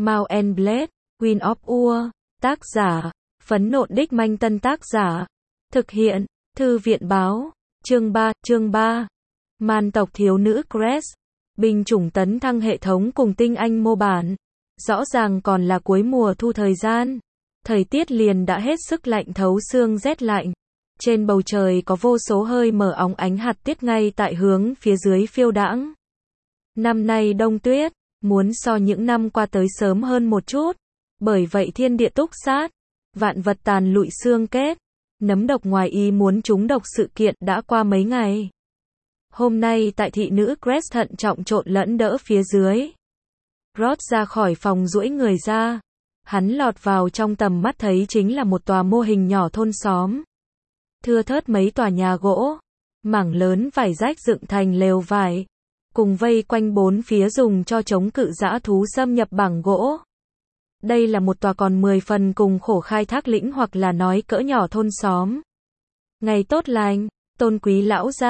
Mount and Blade, Queen of Ur, tác giả, Phấn Nộn Đích Manh Tân tác giả, thực hiện, Thư viện báo, chương 3, Man tộc thiếu nữ Crest, binh chủng tấn thăng hệ thống cùng tinh anh mô bản, rõ ràng còn là cuối mùa thu thời gian, thời tiết liền đã hết sức lạnh thấu xương rét lạnh, trên bầu trời có vô số hơi mở óng ánh hạt tiết ngay tại hướng phía dưới phiêu đãng. Năm nay đông tuyết, muốn so những năm qua tới sớm hơn một chút, bởi vậy thiên địa túc sát, vạn vật tàn lụi xương kết, nấm độc ngoài ý muốn trúng độc sự kiện đã qua mấy ngày. Hôm nay tại thị nữ Crest thận trọng trộn lẫn đỡ phía dưới. Rod ra khỏi phòng duỗi người ra, hắn lọt vào trong tầm mắt thấy chính là một tòa mô hình nhỏ thôn xóm. Thưa thớt mấy tòa nhà gỗ, mảng lớn vải rách dựng thành lều vải, cùng vây quanh bốn phía dùng cho chống cự dã thú xâm nhập bằng gỗ. Đây là một tòa còn 10 phần cùng khổ khai thác lĩnh hoặc là nói cỡ nhỏ thôn xóm. Ngày tốt lành, tôn quý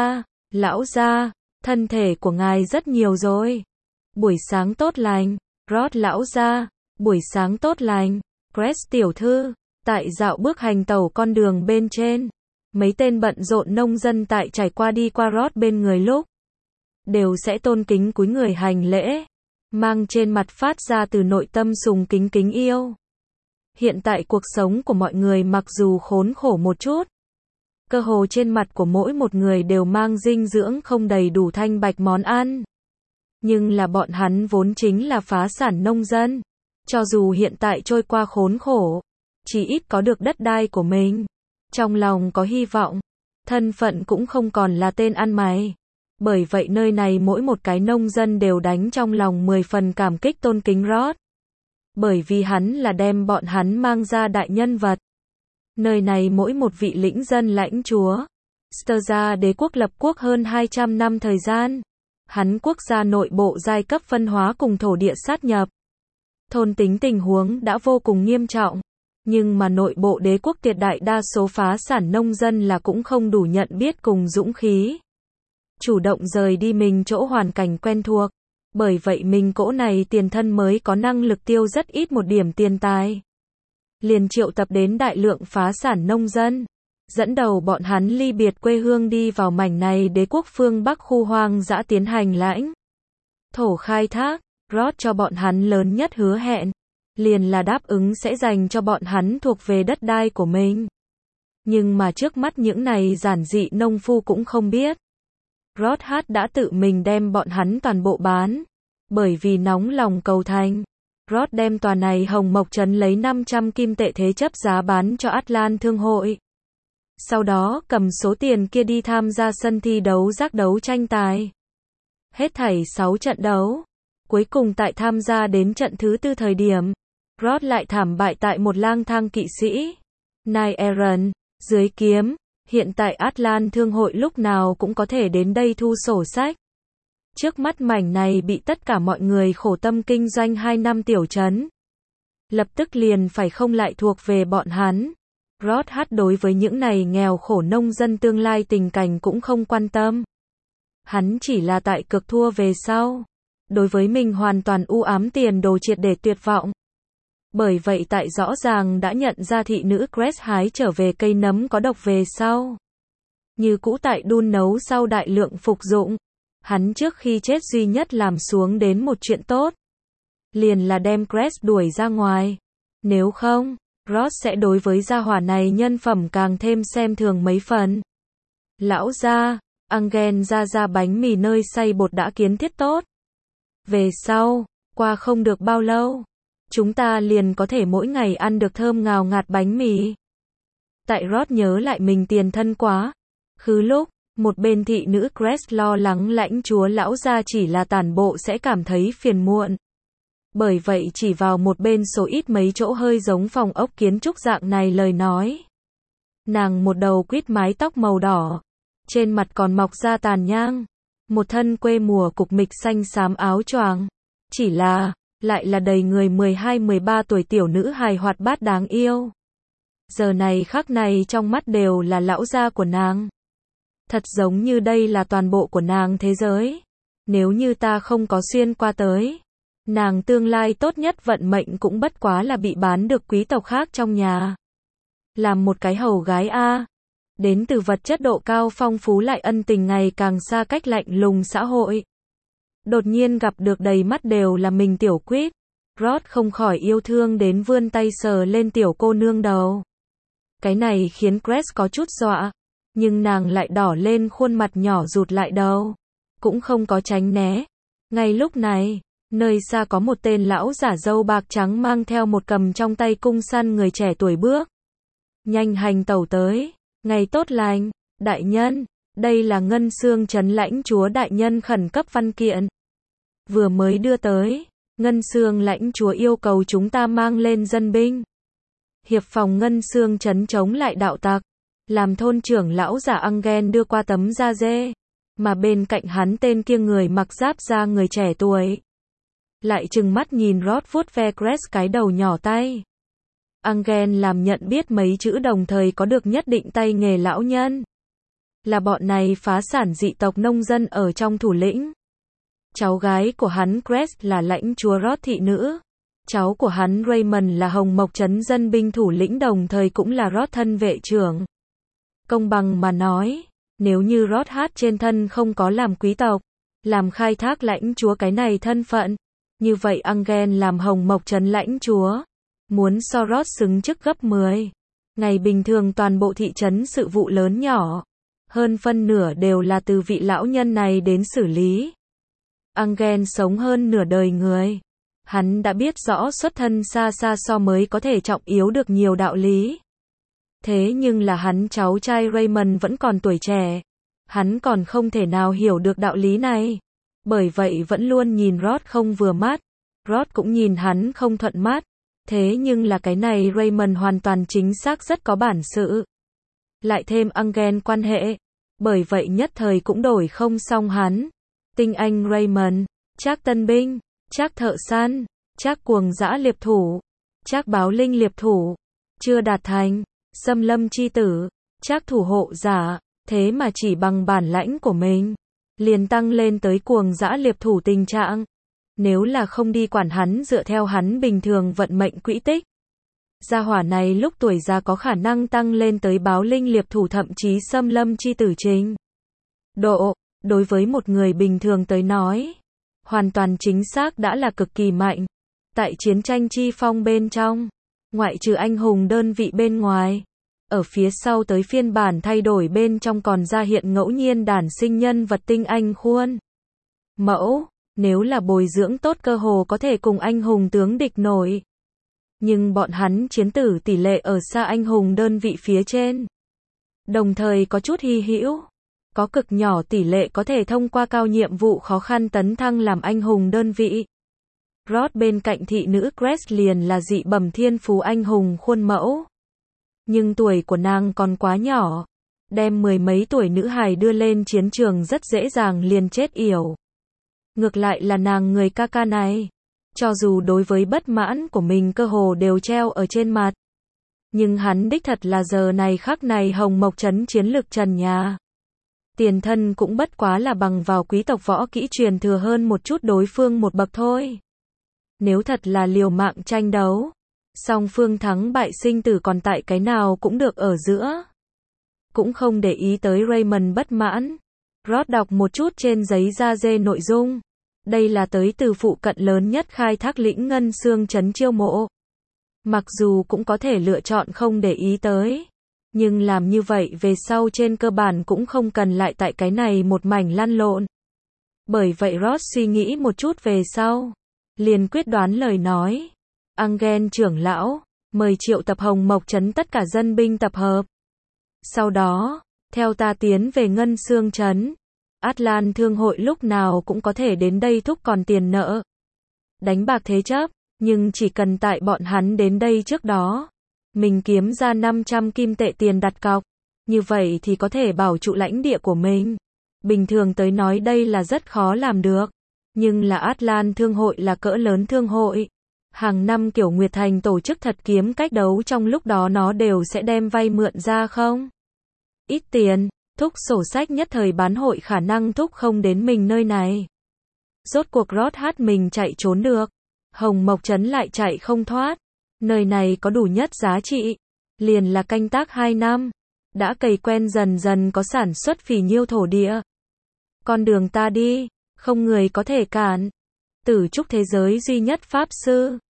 lão gia, thân thể của ngài rất nhiều rồi. Buổi sáng tốt lành, Rod lão gia, buổi sáng tốt lành, Crest tiểu thư, tại dạo bước hành tẩu con đường bên trên. Mấy tên bận rộn nông dân tại trải qua đi qua Rod bên người lúc đều sẽ tôn kính cúi người hành lễ, mang trên mặt phát ra từ nội tâm sùng kính kính yêu. Hiện tại cuộc sống của mọi người mặc dù khốn khổ một chút, cơ hồ trên mặt của mỗi một người đều mang dinh dưỡng không đầy đủ thanh bạch món ăn. Nhưng là bọn hắn vốn chính là phá sản nông dân, cho dù hiện tại trôi qua khốn khổ, chỉ ít có được đất đai của mình, trong lòng có hy vọng, thân phận cũng không còn là tên ăn mày. Bởi vậy nơi này mỗi một cái nông dân đều đánh trong lòng 10 phần cảm kích tôn kính Rod. Bởi vì hắn là đem bọn hắn mang ra đại nhân vật. Nơi này mỗi một vị lĩnh dân lãnh chúa. Sterza đế quốc lập quốc hơn 200 năm thời gian. Hắn quốc gia nội bộ giai cấp phân hóa cùng thổ địa sát nhập. Thôn tính tình huống đã vô cùng nghiêm trọng. Nhưng mà nội bộ đế quốc tuyệt đại đa số phá sản nông dân là cũng không đủ nhận biết cùng dũng khí. Chủ động rời đi mình chỗ hoàn cảnh quen thuộc. Bởi vậy mình cỗ này tiền thân mới có năng lực tiêu rất ít một điểm tiền tài. Liền triệu tập đến đại lượng phá sản nông dân. Dẫn đầu bọn hắn ly biệt quê hương đi vào mảnh này đế quốc phương Bắc khu hoang dã tiến hành lãnh thổ khai thác. Rod cho bọn hắn lớn nhất hứa hẹn. Liền là đáp ứng sẽ dành cho bọn hắn thuộc về đất đai của mình. Nhưng mà trước mắt những này giản dị nông phu cũng không biết. Rod đã tự mình đem bọn hắn toàn bộ bán. Bởi vì nóng lòng cầu thành, Rod đem tòa này hồng mộc trấn lấy 500 kim tệ thế chấp giá bán cho Atlan Thương hội. Sau đó cầm số tiền kia đi tham gia sân thi đấu giác đấu tranh tài. Hết thảy 6 trận đấu. Cuối cùng tại tham gia đến trận thứ 4 thời điểm, Rod lại thảm bại tại một lang thang kỵ sĩ. Nai Aaron, dưới kiếm. Hiện tại Atlan Thương hội lúc nào cũng có thể đến đây thu sổ sách. Trước mắt mảnh này bị tất cả mọi người khổ tâm kinh doanh 2 năm tiểu trấn. Lập tức liền phải không lại thuộc về bọn hắn. Rod đối với những này nghèo khổ nông dân tương lai tình cảnh cũng không quan tâm. Hắn chỉ là tại cực thua về sau. Đối với mình hoàn toàn u ám tiền đồ triệt để tuyệt vọng. Bởi vậy tại rõ ràng đã nhận ra thị nữ Crest hái trở về cây nấm có độc về sau. Như cũ tại đun nấu sau đại lượng phục dụng. Hắn trước khi chết duy nhất làm xuống đến một chuyện tốt. Liền là đem Crest đuổi ra ngoài. Nếu không, Ross sẽ đối với gia hỏa này nhân phẩm càng thêm xem thường mấy phần. Lão gia, Angel ra bánh mì nơi xay bột đã kiến thiết tốt. Về sau, qua không được bao lâu. Chúng ta liền có thể mỗi ngày ăn được thơm ngào ngạt bánh mì. Tại Rod nhớ lại mình tiền thân quá. Khứ lúc, một bên thị nữ Crest lo lắng lãnh chúa lão gia chỉ là tản bộ sẽ cảm thấy phiền muộn. Bởi vậy chỉ vào một bên số ít mấy chỗ hơi giống phòng ốc kiến trúc dạng này lời nói. Nàng một đầu quýt mái tóc màu đỏ. Trên mặt còn mọc ra tàn nhang. Một thân quê mùa cục mịch xanh xám áo choàng. Chỉ là lại là đầy người 12-13 tuổi tiểu nữ hài hoạt bát đáng yêu. Giờ này khắc này trong mắt đều là lão gia của nàng. Thật giống như đây là toàn bộ của nàng thế giới. Nếu như ta không có xuyên qua tới, Nàng tương lai tốt nhất vận mệnh cũng bất quá là bị bán được quý tộc khác trong nhà. Làm một cái hầu gái a. Đến từ vật chất độ cao phong phú lại ân tình ngày càng xa cách lạnh lùng xã hội. Đột nhiên gặp được đầy mắt đều là mình tiểu quýt. Rod không khỏi yêu thương đến vươn tay sờ lên tiểu cô nương đầu. Cái này khiến Grace có chút dọa. Nhưng nàng lại đỏ lên khuôn mặt nhỏ rụt lại đầu. Cũng không có tránh né. Ngay lúc này, nơi xa có một tên lão giả râu bạc trắng mang theo một cầm trong tay cung săn người trẻ tuổi bước. Nhanh hành tẩu tới. Ngày tốt lành, đại nhân. Đây là Ngân Xương Trấn lãnh chúa đại nhân khẩn cấp văn kiện. Vừa mới đưa tới. Ngân Xương lãnh chúa yêu cầu chúng ta mang lên dân binh. Hiệp phòng Ngân Xương Trấn chống lại đạo tặc. Làm thôn trưởng lão giả Angen đưa qua tấm da dê. Mà bên cạnh hắn tên kia người mặc giáp da người trẻ tuổi. Lại trừng mắt nhìn Rod vuốt ve Grace cái đầu nhỏ tay. Angen làm nhận biết mấy chữ đồng thời có được nhất định tay nghề lão nhân. Là bọn này phá sản dị tộc nông dân ở trong thủ lĩnh. Cháu gái của hắn Grace là lãnh chúa Rod thị nữ. Cháu của hắn Raymond là Hồng Mộc trấn dân binh thủ lĩnh đồng thời cũng là Rod thân vệ trưởng. Công bằng mà nói, nếu như Rod hát trên thân không có làm quý tộc, làm khai thác lãnh chúa cái này thân phận, như vậy Angen làm Hồng Mộc trấn lãnh chúa, muốn so Rod xứng chức gấp 10. Ngày bình thường toàn bộ thị trấn sự vụ lớn nhỏ, hơn phân nửa đều là từ vị lão nhân này đến xử lý. Angen sống hơn nửa đời người. Hắn đã biết rõ xuất thân xa xa so mới có thể trọng yếu được nhiều đạo lý. Thế nhưng là hắn cháu trai Raymond vẫn còn tuổi trẻ. Hắn còn không thể nào hiểu được đạo lý này. Bởi vậy vẫn luôn nhìn Rod không vừa mắt. Rod cũng nhìn hắn không thuận mắt. Thế nhưng là cái này Raymond hoàn toàn chính xác rất có bản sự. Lại thêm Angen quan hệ. Bởi vậy nhất thời cũng đổi không xong hắn. Tinh anh Raymond, Trác tân binh, Trác thợ săn, Trác cuồng dã liệp thủ, Trác báo linh liệp thủ, chưa đạt thành, xâm lâm chi tử, Trác thủ hộ giả, thế mà chỉ bằng bản lãnh của mình, liền tăng lên tới cuồng dã liệp thủ tình trạng. Nếu là không đi quản hắn dựa theo hắn bình thường vận mệnh quỹ tích. Gia hỏa này lúc tuổi già có khả năng tăng lên tới báo linh liệp thủ thậm chí xâm lâm chi tử trình độ. Đối với một người bình thường tới nói, hoàn toàn chính xác đã là cực kỳ mạnh. Tại chiến tranh chi phong bên trong, ngoại trừ anh hùng đơn vị bên ngoài, ở phía sau tới phiên bản thay đổi bên trong còn ra hiện ngẫu nhiên đản sinh nhân vật tinh anh khuôn mẫu, nếu là bồi dưỡng tốt cơ hồ có thể cùng anh hùng tướng địch nổi. Nhưng bọn hắn chiến tử tỷ lệ ở xa anh hùng đơn vị phía trên. Đồng thời có chút hy hữu. Có cực nhỏ tỷ lệ có thể thông qua cao nhiệm vụ khó khăn tấn thăng làm anh hùng đơn vị. Rod bên cạnh thị nữ Grace liền là dị bẩm thiên phú anh hùng khuôn mẫu. Nhưng tuổi của nàng còn quá nhỏ. Đem mười mấy tuổi nữ hài đưa lên chiến trường rất dễ dàng liền chết yểu. Ngược lại là nàng người ca ca này. Cho dù đối với bất mãn của mình cơ hồ đều treo ở trên mặt. Nhưng hắn đích thật là giờ này khắc này Hồng Mộc trấn chiến lực trần nhà. Tiền thân cũng bất quá là bằng vào quý tộc võ kỹ truyền thừa hơn một chút đối phương một bậc thôi. Nếu thật là liều mạng tranh đấu, song phương thắng bại sinh tử còn tại cái nào cũng được ở giữa. Cũng không để ý tới Raymond bất mãn. Rod đọc một chút trên giấy da dê nội dung. Đây là tới từ phụ cận lớn nhất khai thác lĩnh Ngân Xương trấn chiêu mộ. Mặc dù cũng có thể lựa chọn không để ý tới. Nhưng làm như vậy về sau trên cơ bản cũng không cần lại tại cái này một mảnh lăn lộn. Bởi vậy Ross suy nghĩ một chút về sau. Liền quyết đoán lời nói. Angen trưởng lão, mời triệu tập Hồng Mộc trấn tất cả dân binh tập hợp. Sau đó, theo ta tiến về Ngân Xương trấn. Atlan thương hội lúc nào cũng có thể đến đây thúc còn tiền nợ. Đánh bạc thế chấp, nhưng chỉ cần tại bọn hắn đến đây trước đó. Mình kiếm ra 500 kim tệ tiền đặt cọc. Như vậy thì có thể bảo trụ lãnh địa của mình. Bình thường tới nói đây là rất khó làm được. Nhưng là Atlan thương hội là cỡ lớn thương hội. Hàng năm kiểu Nguyệt Thành tổ chức thật kiếm cách đấu trong lúc đó nó đều sẽ đem vay mượn ra không? Ít tiền, thúc sổ sách nhất thời bán hội khả năng thúc không đến mình nơi này. Rốt cuộc rót hát mình chạy trốn được. Hồng Mộc Trấn lại chạy không thoát. Nơi này có đủ nhất giá trị. Liền là canh tác 2 năm. Đã cày quen dần dần có sản xuất phì nhiêu thổ địa. Con đường ta đi, không người có thể cản. Tử trúc thế giới duy nhất pháp sư.